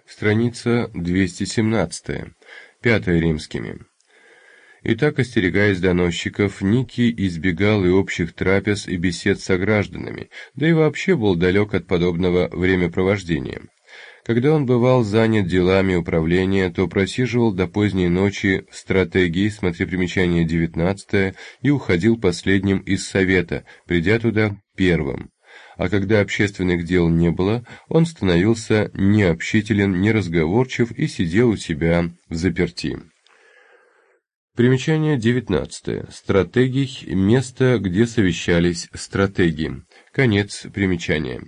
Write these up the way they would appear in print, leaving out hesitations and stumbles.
Страница 217. 5 римскими. Итак, остерегаясь доносчиков, Никий избегал и общих трапез, и бесед с согражданами, да и вообще был далек от подобного времяпровождения. Когда он бывал занят делами управления, то просиживал до поздней ночи в стратегии, смотри примечание 19, и уходил последним из совета, придя туда первым. А когда общественных дел не было, он становился необщителен, неразговорчив и сидел у себя взаперти. Примечание 19. Стратегий – место, где совещались стратеги. Конец примечания.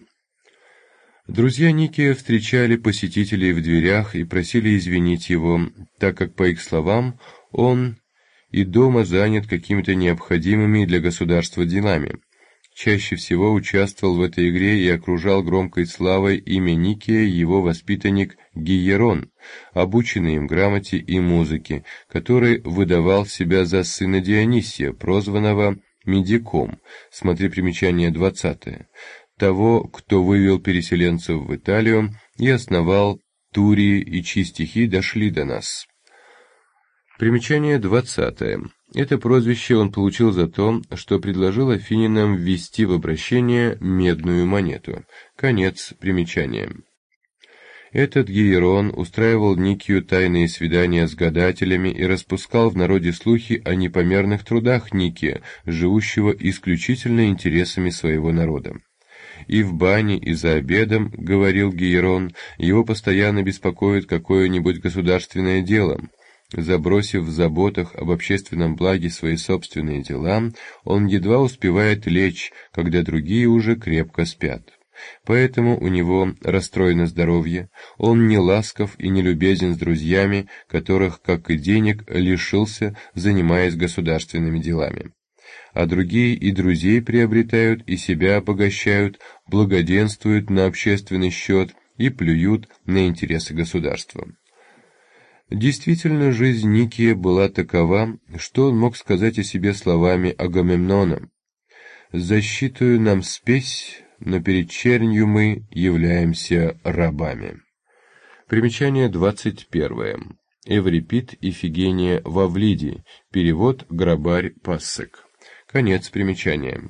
Друзья Никия встречали посетителей в дверях и просили извинить его, так как, по их словам, он и дома занят какими-то необходимыми для государства делами. Чаще всего участвовал в этой игре и окружал громкой славой имя Никия его воспитанник Гиерон, обученный им грамоте и музыке, который выдавал себя за сына Дионисия, прозванного Медиком, смотри примечание 20, того, кто вывел переселенцев в Италию и основал Турии, и чьи стихи дошли до нас. Примечание 20. Это прозвище он получил за то, что предложил афинянам ввести в обращение медную монету. Конец примечания. Этот Гиерон устраивал Никию тайные свидания с гадателями и распускал в народе слухи о непомерных трудах Никия, живущего исключительно интересами своего народа. И в бане, и за обедом, говорил Гиерон, его постоянно беспокоит какое-нибудь государственное дело. Забросив в заботах об общественном благе свои собственные дела, он едва успевает лечь, когда другие уже крепко спят. Поэтому у него расстроено здоровье, он не ласков и не любезен с друзьями, которых, как и денег, лишился, занимаясь государственными делами. А другие и друзей приобретают, и себя обогащают, благоденствуют на общественный счет и плюют на интересы государства. Действительно, жизнь Никия была такова, что он мог сказать о себе словами Агамемнона: «Защитую нам спесь, но перед чернью мы являемся рабами». Примечание 21. Эврипид Ифигения в Авлиде. Перевод Грабарь Пассек. Конец примечания.